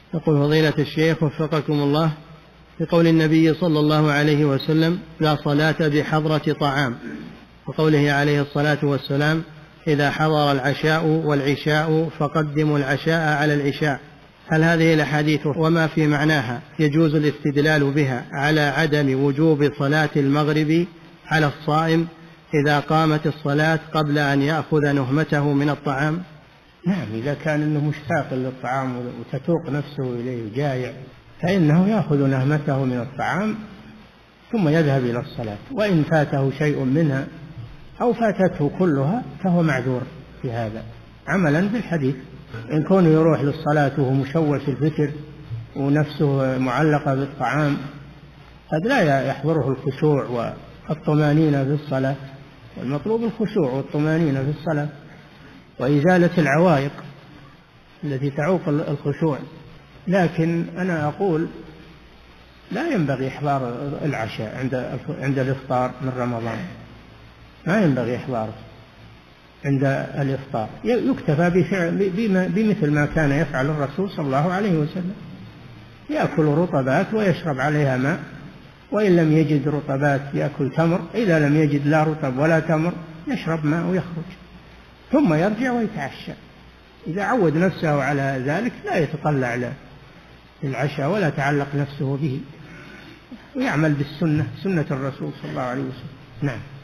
يقول فضيلة الشيخ وفقكم الله، بقول النبي صلى الله عليه وسلم لا صلاة بحضرة طعام، وقوله عليه الصلاة والسلام إذا حضر العشاء والعشاء فقدموا العشاء على العشاء، هل هذه الأحاديث وما في معناها يجوز الاستدلال بها على عدم وجوب صلاة المغرب على الصائم إذا قامت الصلاة قبل أن يأخذ نهمته من الطعام؟ نعم، إذا كان أنه مشتاق للطعام وتتوق نفسه إليه جائع فإنه يأخذ نهمته من الطعام ثم يذهب إلى الصلاة، وإن فاته شيء منها أو فاتته كلها فهو معذور في هذا عملا بالحديث. إن كونه يروح للصلاة وهو مشوش الفكر ونفسه معلقة بالطعام قد لا يحضره الخشوع والطمانينة في الصلاة، والمطلوب الخشوع والطمانينة في الصلاة وإزالة العوائق التي تعوق الخشوع. لكن أنا أقول لا ينبغي إحضار العشاء عند الإفطار من رمضان، ما ينبغي إحضاره عند الإفطار، يكتفى بمثل ما كان يفعل الرسول صلى الله عليه وسلم، يأكل رطبات ويشرب عليها ماء، وإن لم يجد رطبات يأكل تمر، إذا لم يجد لا رطب ولا تمر يشرب ماء ويخرج ثم يرجع ويتعشى. إذا عود نفسه على ذلك لا يتطلع للعشاء ولا تعلق نفسه به، ويعمل بالسنة، سنة الرسول صلى الله عليه وسلم. نعم.